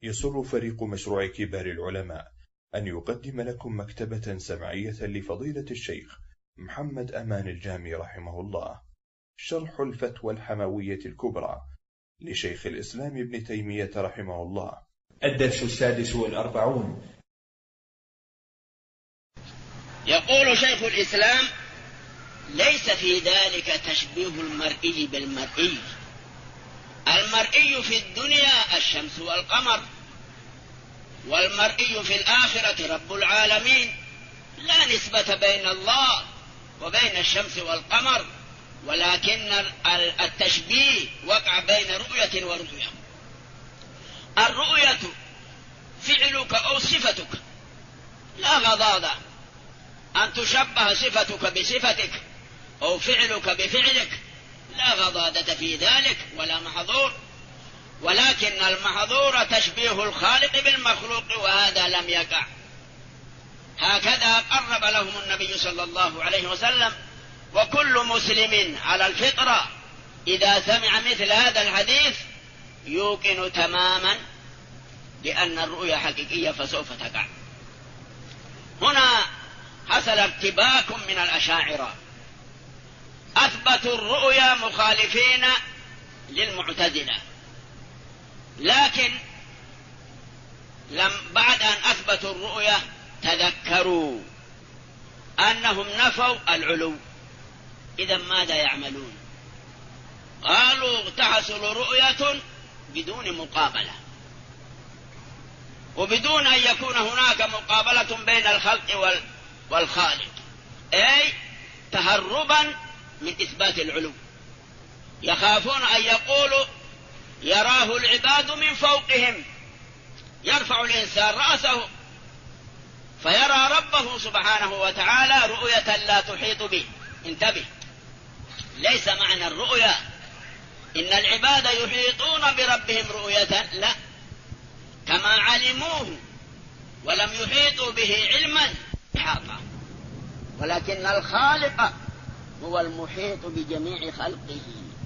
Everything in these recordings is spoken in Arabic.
يسر فريق مشروع كبار العلماء أن يقدم لكم مكتبة سمعية لفضيلة الشيخ محمد أمان الجامي رحمه الله، شرح الفتوى الحموية الكبرى لشيخ الإسلام ابن تيمية رحمه الله. الدرس 46. يقول شيخ الإسلام: ليس في ذلك تشبيه المرئي بالمرئي. المرئي في الدنيا الشمس والقمر، والمرئي في الآخرة رب العالمين. لا نسبة بين الله وبين الشمس والقمر، ولكن التشبيه وقع بين رؤية ورؤية. الرؤية فعلك أو صفتك، لا غضاضة أن تشبه صفتك بصفتك أو فعلك بفعلك، لا غضاضة في ذلك ولا محظور، ولكن المحظور تشبيه الخالق بالمخلوق، وهذا لم يقع. هكذا قرب لهم النبي صلى الله عليه وسلم. وكل مسلم على الفطرة إذا سمع مثل هذا الحديث يوقن تماما بأن الرؤيا حقيقية فسوف تقع. هنا حصل ارتباك من الأشاعرة، أثبتوا الرؤيا مخالفين للمعتزلة، لكن بعد أن أثبتوا الرؤيا تذكروا أنهم نفوا العلو. إذا ماذا يعملون؟ قالوا تحصل رؤية بدون مقابلة، وبدون أن يكون هناك مقابلة بين الخلق والخالق، أي تهربا من إثبات العلو. يخافون أن يقولوا يراه العباد من فوقهم، يرفع الإنسان رأسه فيرى ربه سبحانه وتعالى رؤية لا تحيط به. انتبه، ليس معنى الرؤيا إن العباد يحيطون بربهم رؤية، لا، كما علموه ولم يحيطوا به علما إحاطة، ولكن الخالق هو المحيط بجميع خلقه.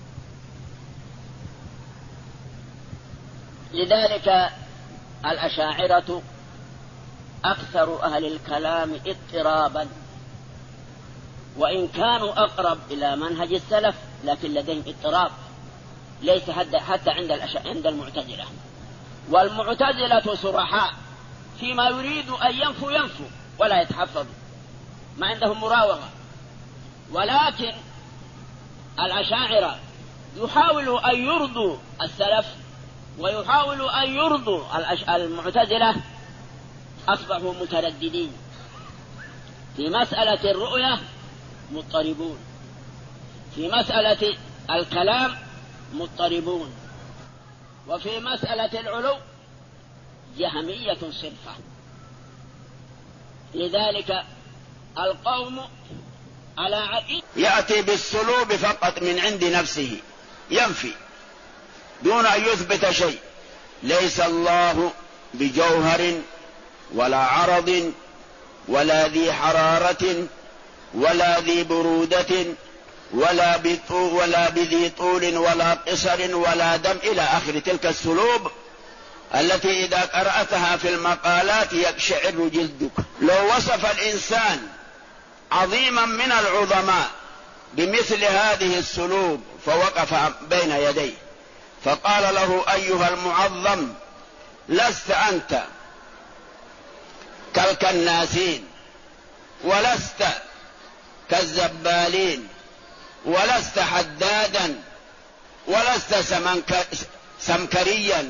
لذلك الأشاعرة أكثر أهل الكلام اضطرابا، وإن كانوا أقرب إلى منهج السلف لكن لديهم اضطراب، ليس حتى عند المعتزلة. والمعتزلة صرحاء فيما يريد أن ينفوا ولا يتحفظوا، ما عندهم مراوغة. ولكن الأشاعرة يحاولوا أن يرضوا السلف ويحاولوا أن يرضوا المعتزلة، أصبحوا مترددين في مسألة الرؤية، مضطربون في مسألة الكلام، مضطربون، وفي مسألة العلو جهمية صرفة. لذلك القوم على عقيدة يأتي بالسلوب فقط من عند نفسه، ينفي دون أن يثبت شيء. ليس الله بجوهر ولا عرض ولا ذي حرارة ولا ذي برودة ولا بذي طول ولا قصر ولا دم إلى آخر تلك السلوب التي إذا قرأتها في المقالات يقشعر جلدك. لو وصف الإنسان عظيما من العظماء بمثل هذه السلوب فوقف بين يديه فقال له: أيها المعظم، لست أنت كالكناسين، ولست كالزبالين، ولست حدادا، ولست سمكريا،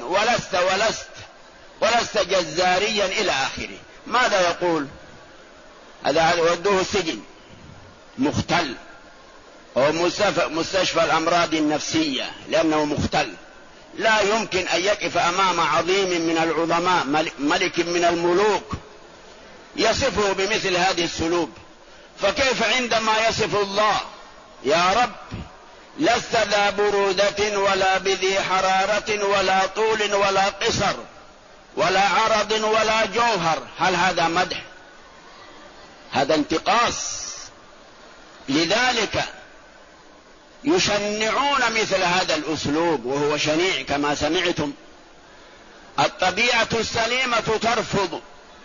ولست جزاريا إلى آخره. ماذا يقول؟ هذا ودوه السجن، مختل، أو مستشفى الأمراض النفسية، لأنه مختل. لا يمكن أن يقف أمام عظيم من العظماء، ملك من الملوك، يصفه بمثل هذه السلوب. فكيف عندما يصف الله: يا رب لست ذا برودة ولا بذي حرارة ولا طول ولا قصر ولا عرض ولا جوهر، هل هذا مدح؟ هذا انتقاص. لذلك يشنعون مثل هذا الأسلوب، وهو شنيع كما سمعتم، الطبيعة السليمة ترفض.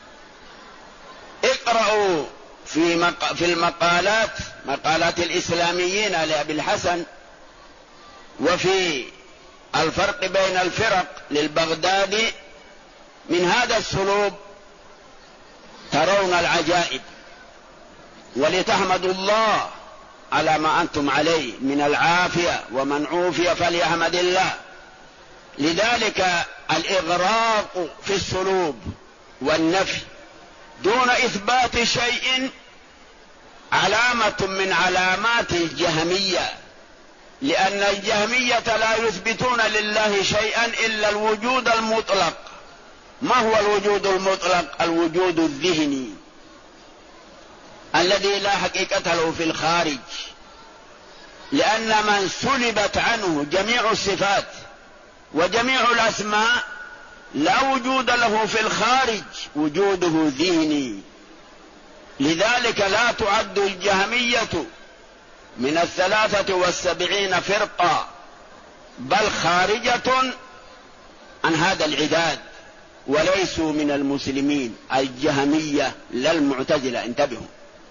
اقرأوا في المقالات، مقالات الإسلاميين لأبي الحسن، وفي الفرق بين الفرق للبغدادي، من هذا السلوب ترون العجائب، ولتحمدوا الله على ما أنتم عليه من العافية، ومن عوفي فليحمد الله. لذلك الإغراق في السلوب والنفي دون إثبات شيء علامة من علامات الجهمية، لأن الجهمية لا يثبتون لله شيئا إلا الوجود المطلق. ما هو الوجود المطلق؟ الوجود الذهني الذي لا حقيقة له في الخارج، لأن من سلبت عنه جميع الصفات وجميع الأسماء لا وجود له في الخارج، وجوده ذهني. لذلك لا تعد الجهمية من 73 فرقة، بل خارجة عن هذا العداد، وليسوا من المسلمين. الجهمية لا المعتزلة، انتبهوا.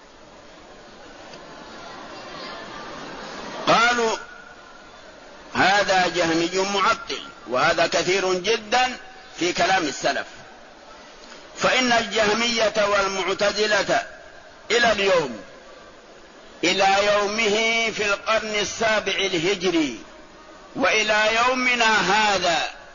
قالوا هذا جهمي معطل، وهذا كثير جدا في كلام السلف. فإن الجهمية والمعتزلة إلى اليوم، إلى يومه في القرن 7 الهجري وإلى يومنا هذا،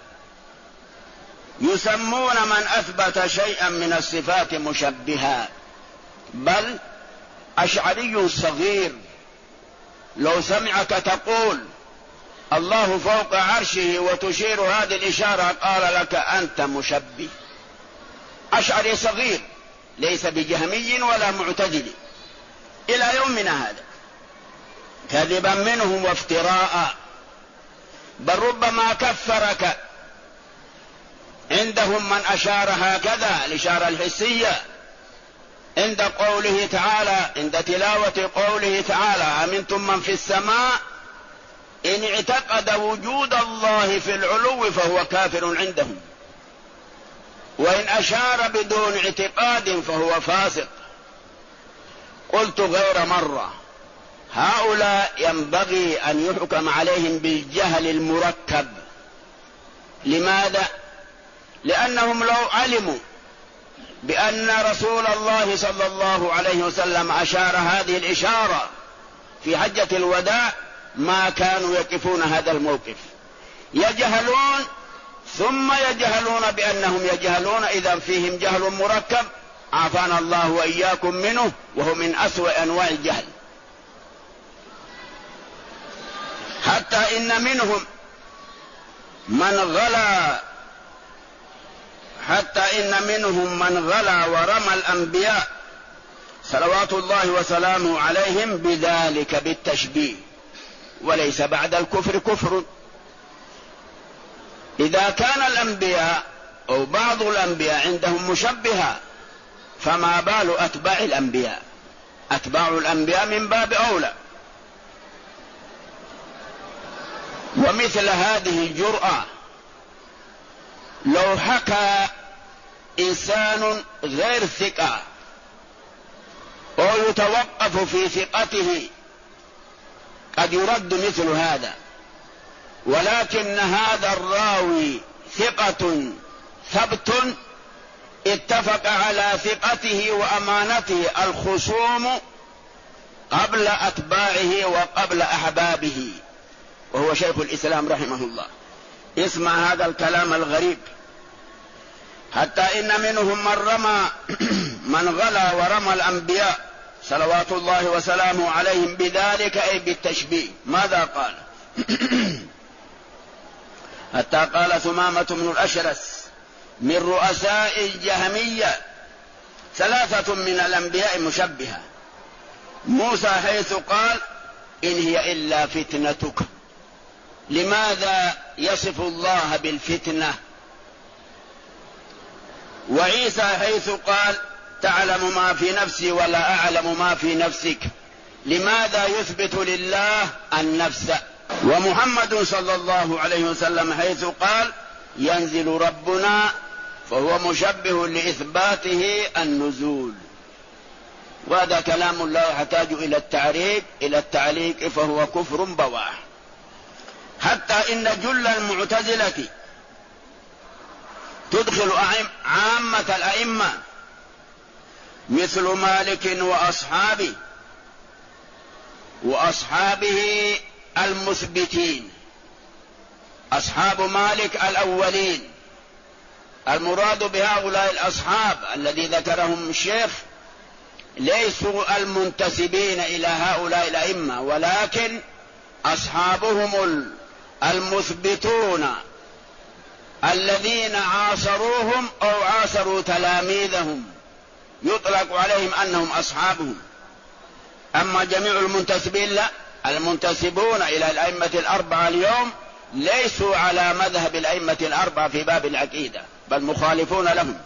يسمون من أثبت شيئا من الصفات مشبها. بل أشعري صغير لو سمعك تقول الله فوق عرشه وتشير هذه الإشارة قال لك أنت مشبه. أشعري صغير ليس بجهمي ولا معتزلي إلى يومنا هذا، كذبا منهم وافتراء. بل ربما كفرك. عندهم من أشار هكذا الإشارة الحسية عند قوله تعالى، عند تلاوة قوله تعالى أمنتم من في السماء، إن اعتقد وجود الله في العلو فهو كافر عندهم، وإن أشار بدون اعتقاد فهو فاسق. قلت غير مرة هؤلاء ينبغي أن يحكم عليهم بالجهل المركب. لماذا؟ لأنهم لو علموا بأن رسول الله صلى الله عليه وسلم أشار هذه الإشارة في حجة الوداع ما كانوا يقفون هذا الموقف. يجهلون ثم يجهلون بأنهم يجهلون، إذا فيهم جهل مركب عافانا الله وإياكم منه، وهو من أسوأ أنواع الجهل. حتى إن منهم من غلا ورمى الأنبياء صلوات الله وسلامه عليهم بذلك بالتشبيه. وليس بعد الكفر كفر. إذا كان الأنبياء أو بعض الأنبياء عندهم مشبهة، فما بال أتباع الأنبياء؟ أتباع الأنبياء من باب أولى. ومثل هذه الجرأة لو حكى إنسان غير ثقة أو يتوقف في ثقته قد يرد مثل هذا، ولكن هذا الراوي ثقة ثبت اتفق على ثقته وأمانته الخصوم قبل أتباعه وقبل أحبابه، وهو شيخ الإسلام رحمه الله. اسمع هذا الكلام الغريب. حتى إن منهم من غلا ورمى الأنبياء صلوات الله وسلامه عليهم بذلك، أي بالتشبيه. ماذا قال؟ حتى قال ثمامة بن الأشرس من رؤساء الجهمية 3 من الأنبياء مشبهة. موسى حيث قال إن هي إلا فتنتك. لماذا يصف الله بالفتنة؟ وعيسى حيث قال تعلم ما في نفسي ولا أعلم ما في نفسك. لماذا يثبت لله النفس؟ ومحمد صلى الله عليه وسلم حيث قال ينزل ربنا، فهو مشبه لإثباته النزول. وهذا كلام لا يحتاج إلى التعليق فهو كفر بواح. حتى إن جل المعتزلة تدخل عامة الأئمة مثل مالك وأصحابه المثبتين. أصحاب مالك الأولين، المراد بهؤلاء الأصحاب الذي ذكرهم الشيخ ليسوا المنتسبين إلى هؤلاء الأئمة، ولكن أصحابهم المثبتون الذين عاصروهم أو عاصروا تلاميذهم، يطلق عليهم أنهم أصحابهم. أما جميع المنتسبين لا، المنتسبون إلى الأئمة الأربعة اليوم ليسوا على مذهب الأئمة الأربعة في باب العقيدة، بل مخالفون لهم.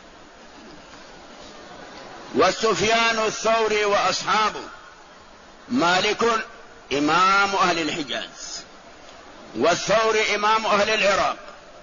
والسفيان الثوري وأصحابه، مالك إمام أهل الحجاز، والثوري إمام أهل العراق،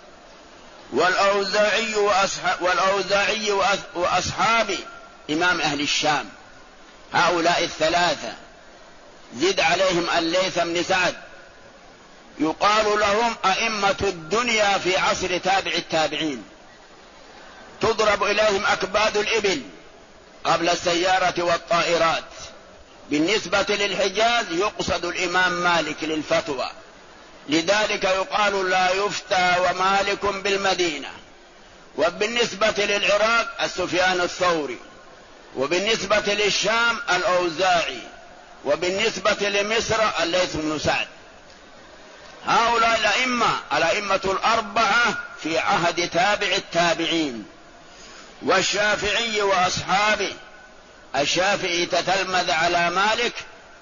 والأوزاعي وأصحابه إمام أهل الشام. هؤلاء الثلاثة زد عليهم الليث بن سعد، يقال لهم أئمة الدنيا في عصر تابع التابعين، تضرب إليهم أكباد الإبل قبل السيارة والطائرات. بالنسبة للحجاز يقصد الإمام مالك للفتوى، لذلك يقال لا يفتى ومالك بالمدينة. وبالنسبة للعراق السفيان الثوري، وبالنسبة للشام الأوزاعي، وبالنسبة لمصر الليث بن سعد. هؤلاء الأئمة الأربعة في عهد تابع التابعين. والشافعي وأصحابه، الشافعي تتلمذ على مالك،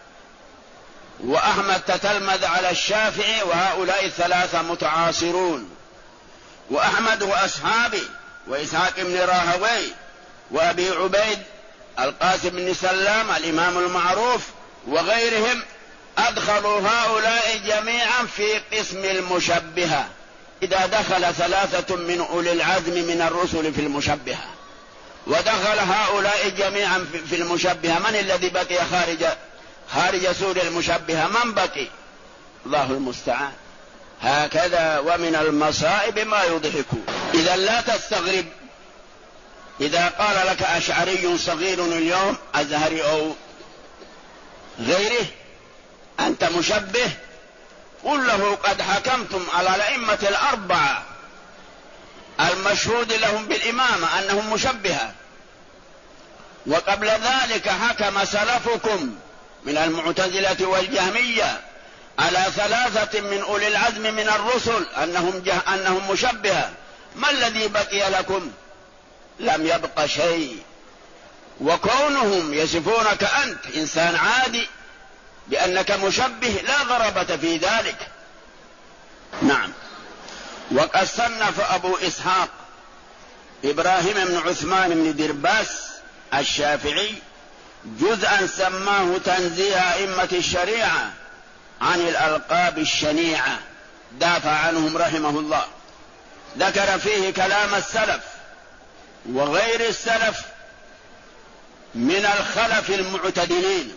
وأحمد تتلمذ على الشافعي، وهؤلاء الثلاثة متعاصرون. وأحمد وأصحابه وإسحاق بن راهوي وأبي عبيد القاسم بن سلام الإمام المعروف وغيرهم أدخلوا هؤلاء جميعا في قسم المشبهة. إذا دخل ثلاثة من أولي العزم من الرسل في المشبهة ودخل هؤلاء جميعا في المشبهة، من الذي بقي خارج سور المشبهة؟ من بقي؟ الله المستعان. هكذا ومن المصائب ما يضحك. إذا لا تستغرب إذا قال لك أشعري صغير اليوم أزهري أو غيره أنت مشبه، قل له قد حكمتم على الأئمة الأربعة المشهود لهم بالإمامة أنهم مشبهة، وقبل ذلك حكم سلفكم من المعتزلة والجهمية على ثلاثة من أولي العزم من الرسل أنهم مشبهة. ما الذي بقي لكم؟ لم يبق شيء. وكونهم يصفونك أنت إنسان عادي بأنك مشبه لا غرابة في ذلك. نعم. وقد صنف أبو إسحاق إبراهيم بن عثمان بن درباس الشافعي جزءا سماه تنزيه أئمة الشريعة عن الألقاب الشنيعة، دافع عنهم رحمه الله. ذكر فيه كلام السلف وغير السلف من الخلف المعتدلين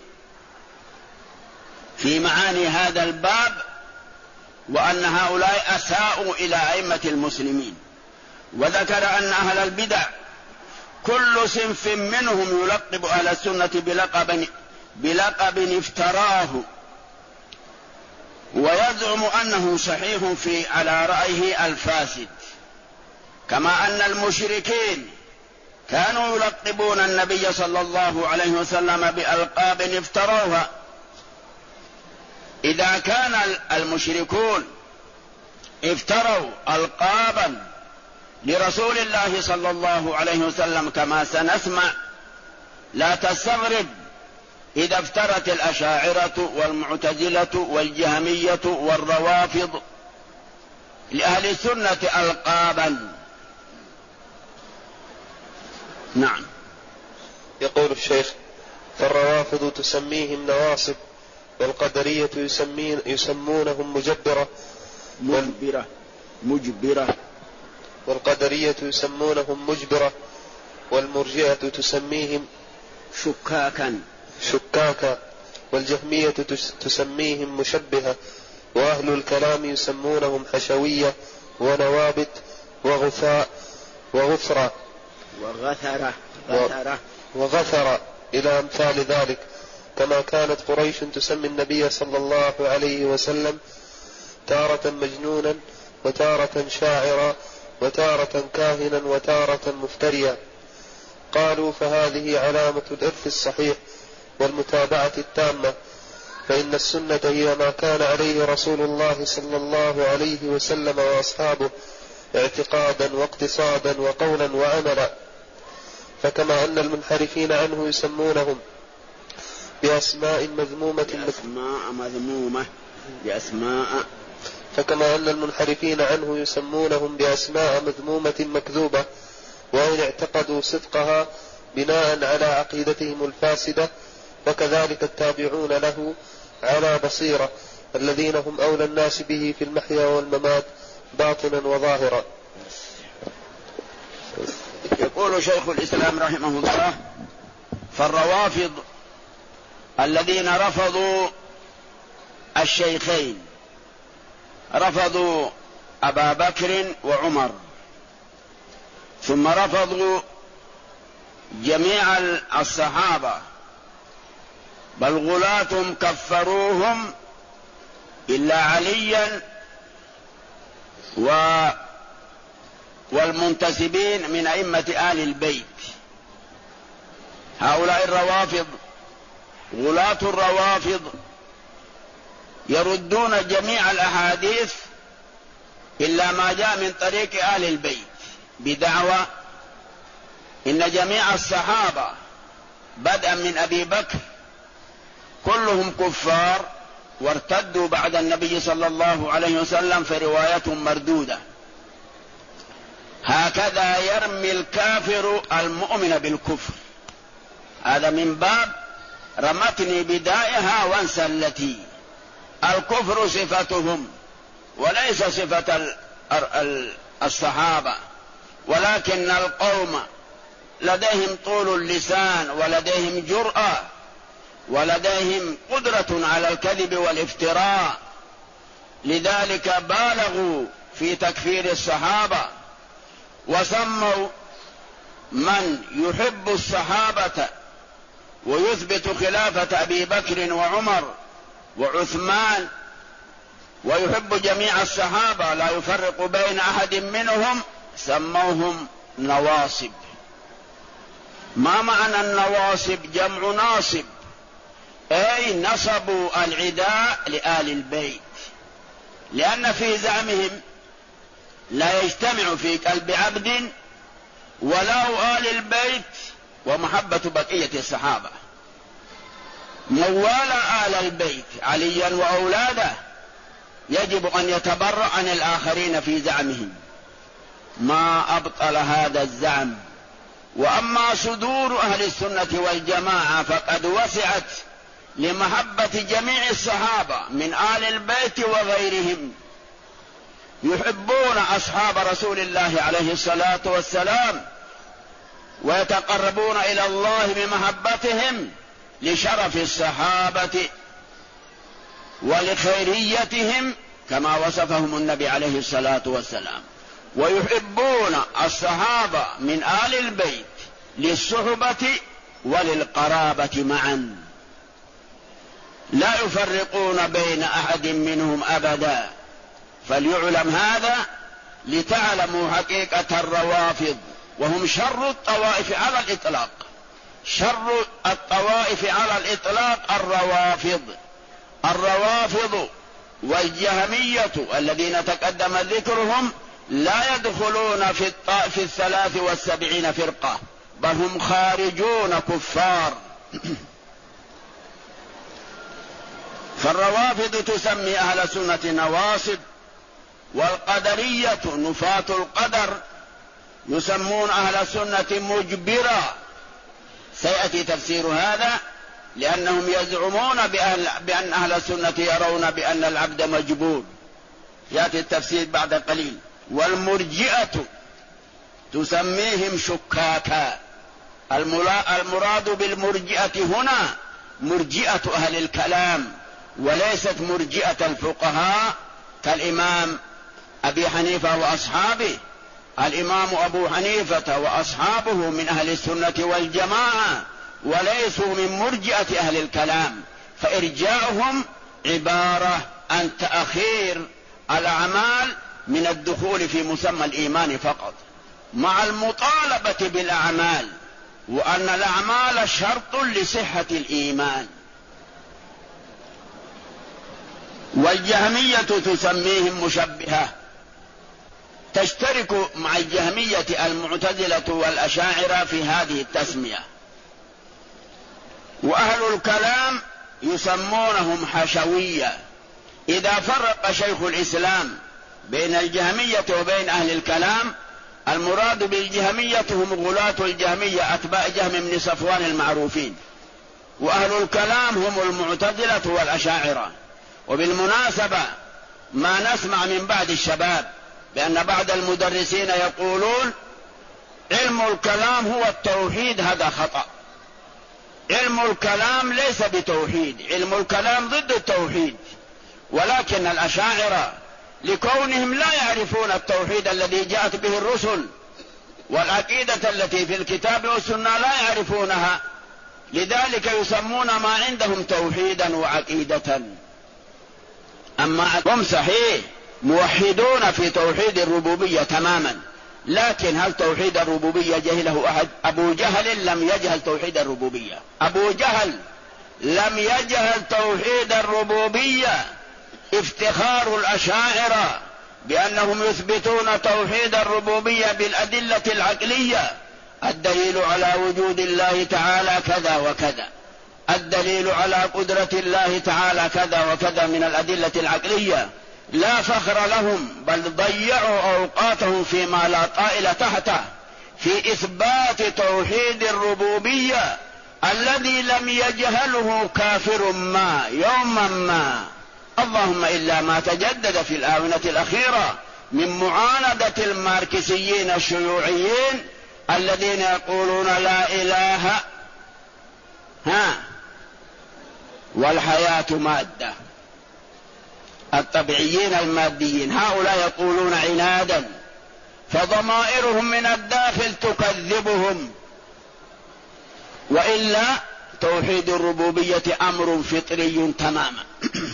في معاني هذا الباب، وأن هؤلاء أساءوا إلى أئمة المسلمين. وذكر أن أهل البدع كل صنف منهم يلقب أهل السنة بلقب افتراه ويزعم أنه صحيح على رأيه الفاسد، كما أن المشركين كانوا يلقبون النبي صلى الله عليه وسلم بألقاب افتروها. إذا كان المشركون افتروا ألقابا لرسول الله صلى الله عليه وسلم كما سنسمع، لا تستغرب إذا افترت الأشاعرة والمعتزلة والجهمية والروافض لأهل السنة ألقابا. نعم. يقول الشيخ: فالروافض تسميهم نواصب، والقدرية يسمونهم مجبرة. والقدرية يسمونهم مجبرة، والمرجئة تسميهم شكاكا، والجهمية تسميهم مشبهة، وأهل الكلام يسمونهم حشوية ونوابت وغثاء وغثرة وغثرة إلى أمثال ذلك، كما كانت قريش تسمي النبي صلى الله عليه وسلم تارة مجنونا وتارة شاعرا وتارة كاهنا وتارة مفتريا. قالوا فهذه علامة الإرث الصحيح والمتابعة التامة، فإن السنة هي ما كان عليه رسول الله صلى الله عليه وسلم وأصحابه اعتقادا واقتصادا وقولا وعملا. فكما أن المنحرفين عنه يسمونهم بأسماء مذمومة فكما أن المنحرفين عنه يسمونهم بأسماء مذمومة مكذوبة، وإن اعتقدوا صدقها بناء على عقيدتهم الفاسدة، وكذلك التابعون له على بصيرة الذين هم أولى الناس به في المحيا والممات باطنا وظاهرا. يقول شيخ الإسلام رحمه الله: فالروافض الذين رفضوا الشيخين، رفضوا أبا بكر وعمر، ثم رفضوا جميع الصحابة، بل غلاتهم كفروهم إلا عليا والمنتسبين من أئمة آل البيت. هؤلاء الروافض غلاة الروافض يردون جميع الأحاديث إلا ما جاء من طريق آل البيت، بدعوى إن جميع الصحابة بدءا من أبي بكر كلهم كفار وارتدوا بعد النبي صلى الله عليه وسلم، في رواية مردودة. هكذا يرمي الكافر المؤمن بالكفر، هذا من باب رمتني بدائها وانسى التي. الكفر صفتهم وليس صفة الصحابة، ولكن القوم لديهم طول اللسان ولديهم جرأة ولديهم قدرة على الكذب والافتراء، لذلك بالغوا في تكفير الصحابة، وسموا من يحب الصحابة ويثبت خلافة أبي بكر وعمر وعثمان ويحب جميع الصحابة لا يفرق بين أحد منهم، سموهم نواصب. ما معنى النواصب؟ جمع ناصب، أي نصبوا العداء لآل البيت، لأن في زعمهم لا يجتمع في قلب عبد ولا آل البيت ومحبة بقية الصحابة. موال آل البيت عليا وأولاده يجب أن يتبرأ عن الآخرين في زعمهم، ما أبطل هذا الزعم. وأما صدور أهل السنة والجماعة فقد وسعت لمحبة جميع الصحابة من آل البيت وغيرهم، يحبون أصحاب رسول الله عليه الصلاة والسلام ويتقربون إلى الله بمحبتهم لشرف الصحابة ولخيريتهم كما وصفهم النبي عليه الصلاة والسلام، ويحبون الصحابة من آل البيت للصحبة وللقرابة معا، لا يفرقون بين أحد منهم أبدا. فليعلم هذا لتعلموا حقيقة الروافض، وهم شر الطوائف على الإطلاق. شر الطوائف على الإطلاق الروافض والجهمية الذين تقدم ذكرهم لا يدخلون في 73 فرقة، بل هم خارجون كفار. فالروافض تسمي أهل السنة نواصب، والقدرية نفاة القدر يسمون أهل السنة مجبرة. سيأتي تفسير هذا، لأنهم يزعمون بأن أهل السنة يرون بأن العبد مجبور، يأتي التفسير بعد قليل. والمرجئة تسميهم شكاكا. المراد بالمرجئة هنا مرجئة أهل الكلام، وليست مرجئة الفقهاء كالإمام أبي حنيفة وأصحابه. الإمام أبو حنيفة وأصحابه من أهل السنة والجماعة، وليسوا من مرجئة أهل الكلام، فإرجاؤهم عبارة عن تأخير الأعمال من الدخول في مسمى الإيمان فقط، مع المطالبة بالأعمال، وأن الأعمال شرط لصحة الإيمان. والجهمية تسميهم مشبهة، تشترك مع الجهمية المعتزلة والأشاعرة في هذه التسمية. وأهل الكلام يسمونهم حشوية. إذا فرق شيخ الإسلام بين الجهمية وبين أهل الكلام، المراد بالجهمية هم غلاة الجهمية أتباع جهم بن صفوان المعروفين، وأهل الكلام هم المعتزلة والأشاعرة. وبالمناسبة ما نسمع من بعض الشباب بأن بعض المدرسين يقولون علم الكلام هو التوحيد، هذا خطأ. علم الكلام ليس بتوحيد، علم الكلام ضد التوحيد. ولكن الأشاعرة لكونهم لا يعرفون التوحيد الذي جاءت به الرسل، والعقيدة التي في الكتاب والسنة لا يعرفونها، لذلك يسمون ما عندهم توحيدا وعقيدة. أما هم صحيح موحدون في توحيد الربوبية تماما، لكن هل توحيد الربوبية جهله أحد؟ أبو جهل لم يجهل توحيد الربوبية. أبو جهل لم يجهل توحيد الربوبية. افتخار الأشاعرة بأنهم يثبتون توحيد الربوبية بالأدلة العقلية، الدليل على وجود الله تعالى كذا وكذا، الدليل على قدرة الله تعالى كذا وكذا من الأدلة العقلية. لا فخر لهم، بل ضيعوا أوقاتهم فيما لا طائل تحته في إثبات توحيد الربوبية الذي لم يجهله كافر ما يوما ما، اللهم إلا ما تجدد في الآونة الأخيرة من معاندة الماركسيين الشيوعيين الذين يقولون لا إله والحياة مادة. الطبيعيين الماديين هؤلاء يقولون عنادا، فضمائرهم من الداخل تكذبهم. وإلا توحيد الربوبية أمر فطري تماما.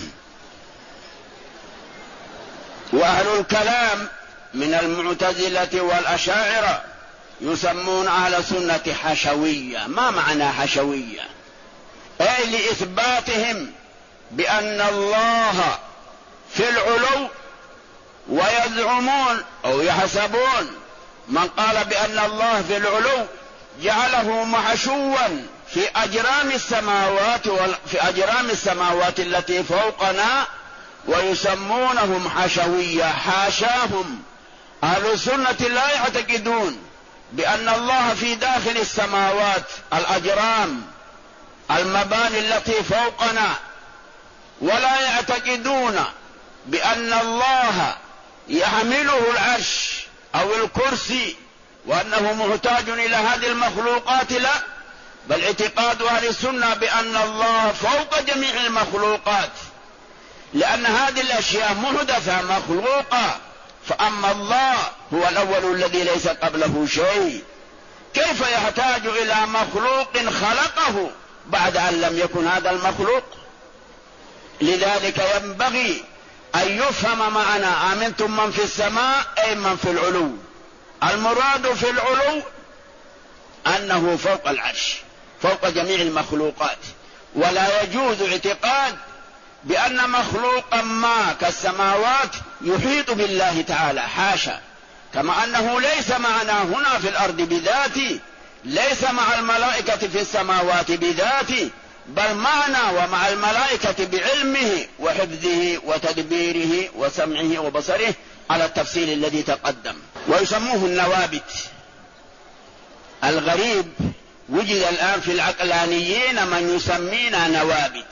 وأهل الكلام من المعتزلة والأشاعرة يسمون أهل السنة حشوية. ما معنى حشوية؟ أي لإثباتهم بأن الله في العلو، ويزعمون أو يحسبون من قال بأن الله في العلو جعله محشوا في أجرام السماوات التي فوقنا، ويسمونهم حشوية. حاشاهم. أهل السنة لا يعتقدون بأن الله في داخل السماوات، الأجرام المباني التي فوقنا، ولا يعتقدون بأن الله يحمله العرش أو الكرسي وأنه محتاج إلى هذه المخلوقات. لا، بل اعتقاد أهل السنة بأن الله فوق جميع المخلوقات، لأن هذه الأشياء محدثة مخلوقة، فأما الله هو الأول الذي ليس قبله شيء، كيف يحتاج إلى مخلوق خلقه بعد أن لم يكن هذا المخلوق؟ لذلك ينبغي أن يفهم معنا آمنتم من في السماء أي من في العلو. المراد في العلو أنه فوق العرش، فوق جميع المخلوقات. ولا يجوز اعتقاد بأن مخلوقا ما كالسماوات يحيط بالله تعالى، حاشا. كما أنه ليس معنا هنا في الأرض بذاته، ليس مع الملائكة في السماوات بذاته، بل معنا ومع الملائكة بعلمه وحفظه وتدبيره وسمعه وبصره على التفصيل الذي تقدم. ويسموه النوابت. الغريب وجد الآن في العقلانيين من يسمينا نوابت،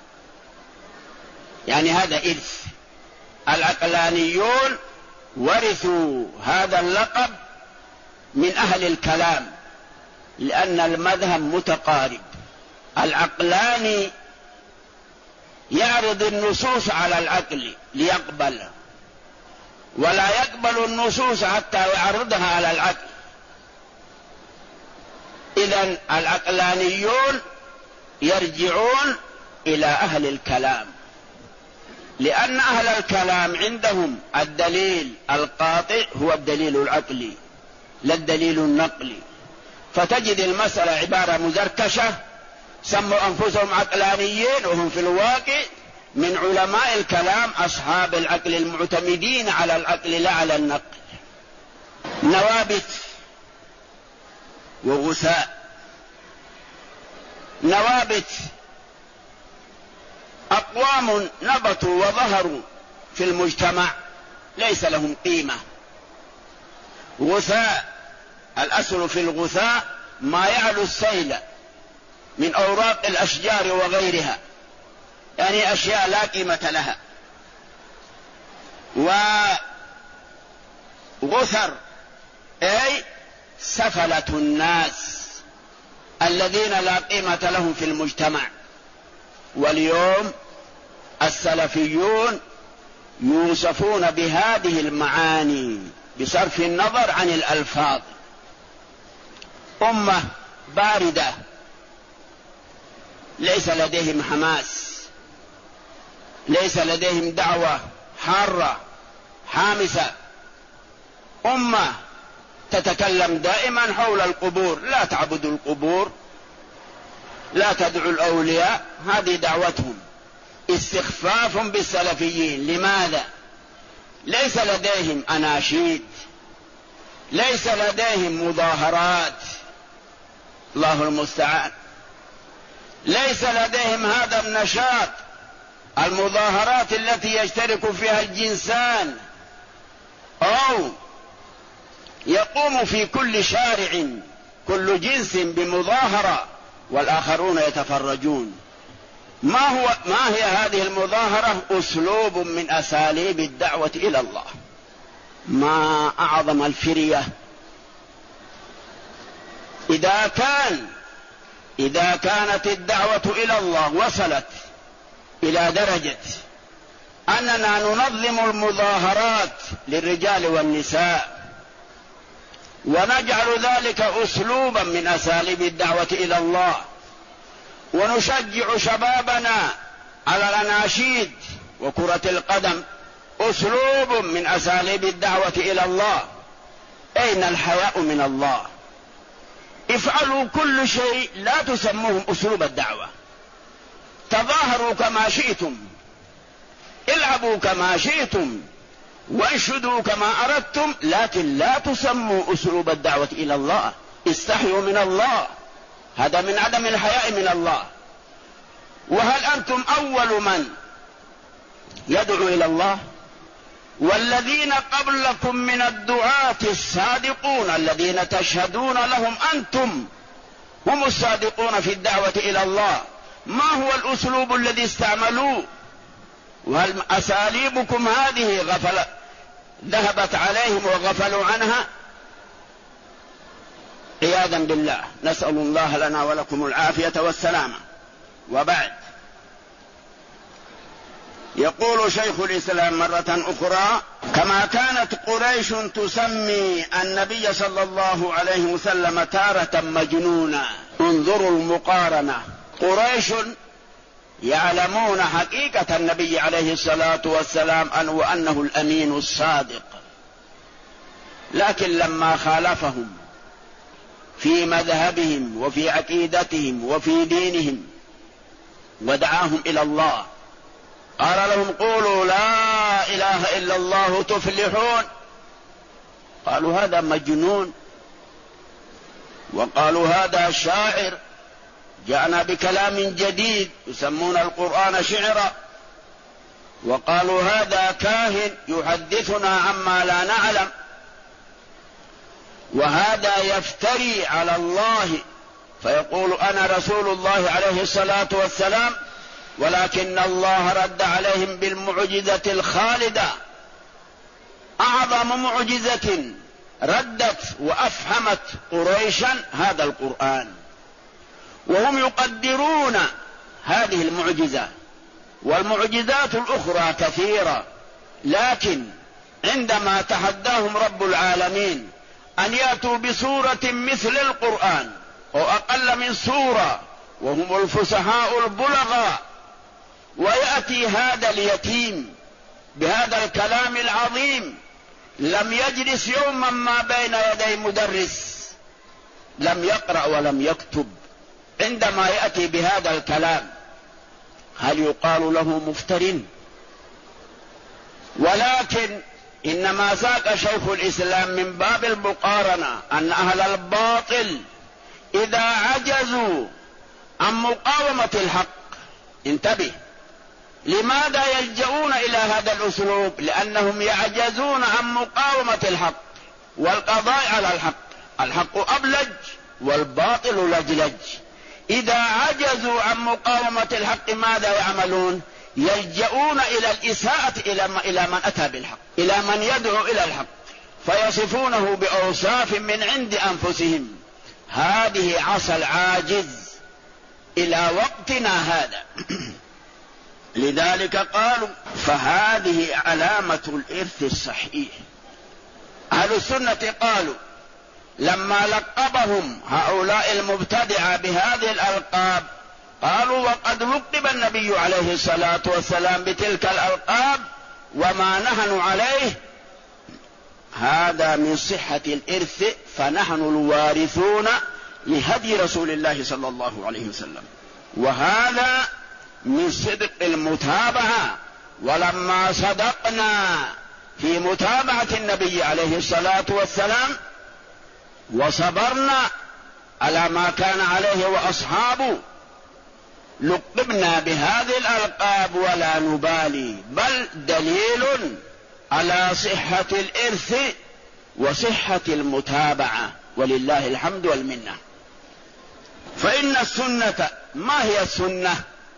يعني هذا إرث. العقلانيون ورثوا هذا اللقب من أهل الكلام، لأن المذهب متقارب. العقلاني يعرض النصوص على العقل ليقبل، ولا يقبل النصوص حتى يعرضها على العقل. إذن العقلانيون يرجعون إلى أهل الكلام، لأن أهل الكلام عندهم الدليل القاطع هو الدليل العقلي لا الدليل النقلي. فتجد المسألة عبارة مزركشة، سموا أنفسهم عقلانيين وهم في الواقع من علماء الكلام أصحاب العقل المعتمدين على العقل لا على النقل. نوابت وغثاء. نوابت أقوام نبتوا وظهروا في المجتمع ليس لهم قيمة. غثاء، الأصل في الغثاء ما يعلو السيل من أوراق الأشجار وغيرها، يعني أشياء لا قيمة لها. وغثر أي سفلة الناس الذين لا قيمة لهم في المجتمع. واليوم السلفيون يوصفون بهذه المعاني بصرف النظر عن الألفاظ. أمة باردة ليس لديهم حماس، ليس لديهم دعوة حارة حامسة. أمة تتكلم دائما حول القبور، لا تعبدوا القبور، لا تدعوا الأولياء، هذه دعوتهم. استخفاف بالسلفيين. لماذا؟ ليس لديهم أناشيد، ليس لديهم مظاهرات، الله المستعان، ليس لديهم هذا النشاط، المظاهرات التي يشترك فيها الجنسان، أو يقوم في كل شارع كل جنس بمظاهرة والآخرون يتفرجون. ما هي هذه المظاهرة؟ أسلوب من أساليب الدعوة إلى الله. ما أعظم الفرية. إذا كانت الدعوة إلى الله وصلت إلى درجة أننا ننظم المظاهرات للرجال والنساء ونجعل ذلك أسلوبا من أساليب الدعوة إلى الله، ونشجع شبابنا على الأناشيد وكرة القدم أسلوب من أساليب الدعوة إلى الله، أين الحياء من الله؟ افعلوا كل شيء، لا تسموهم أسلوب الدعوة. تظاهروا كما شئتم، العبوا كما شئتم، وانشدوا كما أردتم، لكن لا تسموا أسلوب الدعوة إلى الله. استحيوا من الله، هذا من عدم الحياء من الله. وهل أنتم أول من يدعو إلى الله؟ والذين قبلكم من الدعاة الصادقون الذين تشهدون لهم أنتم هم الصادقون في الدعوة إلى الله، ما هو الأسلوب الذي استعملوه؟ وهل أساليبكم هذه ذهبت عليهم وغفلوا عنها؟ عياذا بالله، نسأل الله لنا ولكم العافية والسلامة. وبعد، يقول شيخ الإسلام مرة أخرى: كما كانت قريش تسمي النبي صلى الله عليه وسلم تارة مجنونا. انظروا المقارنة. قريش يعلمون حقيقة النبي عليه الصلاة والسلام وأنه الأمين الصادق، لكن لما خالفهم في مذهبهم وفي عقيدتهم وفي دينهم ودعاهم إلى الله قال لهم: قولوا لا إله إلا الله تفلحون. قالوا هذا مجنون، وقالوا هذا شاعر، جاءنا بكلام جديد، يسمون القرآن شعرا، وقالوا هذا كاهن يحدثنا عما لا نعلم، وهذا يفتري على الله فيقول أنا رسول الله عليه الصلاة والسلام، ولكن الله رد عليهم بالمعجزة الخالدة. أعظم معجزة ردت وأفهمت قريشا هذا القرآن، وهم يقدرون هذه المعجزة، والمعجزات الأخرى كثيرة، لكن عندما تحداهم رب العالمين أن يأتوا بسورة مثل القرآن أو أقل من سورة وهم الفصحاء البلغاء، ويأتي هذا اليتيم بهذا الكلام العظيم، لم يجلس يوما ما بين يدي مدرس، لم يقرأ ولم يكتب، عندما يأتي بهذا الكلام هل يقال له مفتر؟ ولكن إنما ساق شيخ الإسلام من باب المقارنة أن أهل الباطل إذا عجزوا عن مقاومة الحق، انتبه، لماذا يلجؤون إلى هذا الأسلوب؟ لأنهم يعجزون عن مقاومة الحق والقضاء على الحق، الحق أبلج والباطل لجلج. إذا عجزوا عن مقاومة الحق ماذا يعملون؟ يلجؤون إلى الإساءة إلى من أتى بالحق، إلى من يدعو إلى الحق، فيصفونه بأوصاف من عند أنفسهم. هذه عصا العاجز إلى وقتنا هذا. لذلك قالوا فهذه علامة الإرث الصحيح. أهل السنة قالوا لما لقبهم هؤلاء المبتدعة بهذه الألقاب، قالوا وقد لقب النبي عليه الصلاة والسلام بتلك الألقاب وما نحن عليه هذا من صحة الإرث، فنحن الوارثون لهدي رسول الله صلى الله عليه وسلم، وهذا من صدق المتابعة. ولما صدقنا في متابعة النبي عليه الصلاة والسلام وصبرنا على ما كان عليه وأصحابه، لقبنا بهذه الألقاب ولا نبالي، بل دليل على صحة الإرث وصحة المتابعة، ولله الحمد والمنة. فإن السنة، ما هي السنة؟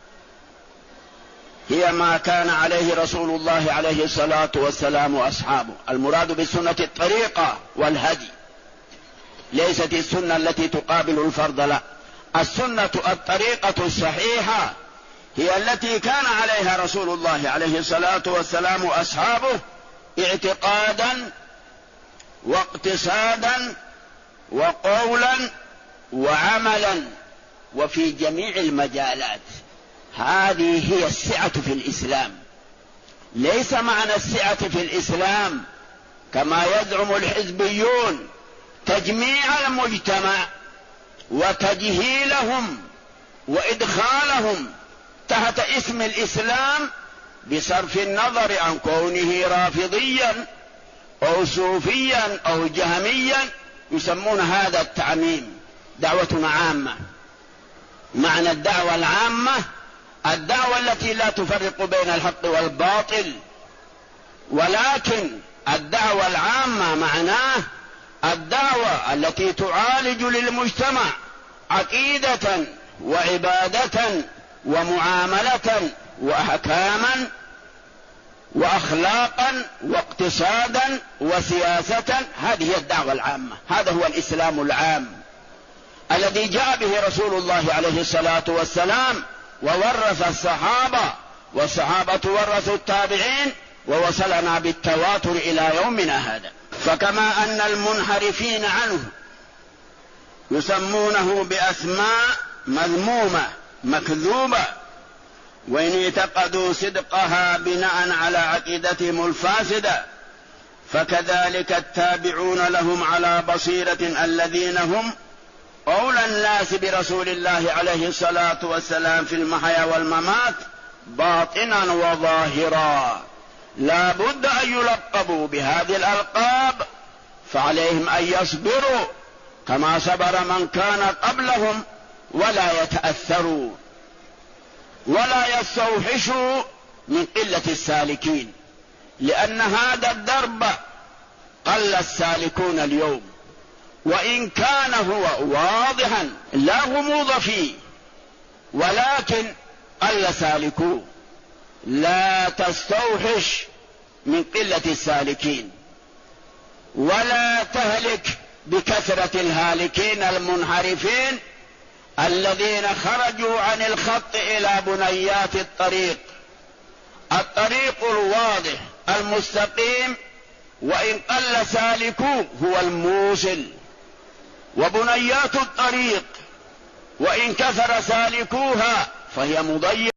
هي ما كان عليه رسول الله عليه الصلاة والسلام وأصحابه. المراد بالسنة الطريقة والهدي، ليست السنة التي تقابل الفرض، لا، السنة الطريقة الصحيحة هي التي كان عليها رسول الله عليه الصلاة والسلام وأصحابه اعتقادا واقتصادا وقولا وعملا وفي جميع المجالات. هذه هي السعة في الإسلام. ليس معنى السعة في الإسلام كما يزعم الحزبيون تجميع المجتمع وتجهيلهم وإدخالهم تحت اسم الإسلام بصرف النظر عن كونه رافضيا أو صوفيا أو جهميا، يسمون هذا التعميم. دعوتنا عامة. معنى الدعوة العامة الدعوة التي لا تفرق بين الحق والباطل، ولكن الدعوة العامة معناه الدعوة التي تعالج للمجتمع عقيدة وعبادة ومعاملة وأحكاما وأخلاقا واقتصادا وسياسة. هذه هي الدعوة العامة، هذا هو الإسلام العام الذي جاء به رسول الله عليه الصلاة والسلام وورث الصحابة، والصحابة ورثوا التابعين، ووصلنا بالتواتر إلى يومنا هذا. فكما أن المنحرفين عنه يسمونه بأسماء مذمومة مكذوبة وإن اعتقدوا صدقها بناء على عقيدتهم الفاسدة، فكذلك التابعون لهم على بصيرة الذين هم أولى الناس برسول الله عليه الصلاة والسلام في المحيا والممات باطنا وظاهرا، لا بد أن يلقبوا بهذه الألقاب، فعليهم أن يصبروا كما صبر من كان قبلهم، ولا يتأثروا ولا يستوحشوا من قلة السالكين، لأن هذا الدرب قل السالكون اليوم، وإن كان هو واضحا لا غموض فيه، ولكن قل سالكوه. لا تستوحش من قلة السالكين. ولا تهلك بكثرة الهالكين المنحرفين الذين خرجوا عن الخط إلى بنيات الطريق. الطريق الواضح المستقيم وإن قل سالكوه هو الموصل، وبنيات الطريق وإن كثر سالكوها فهي مضيقة.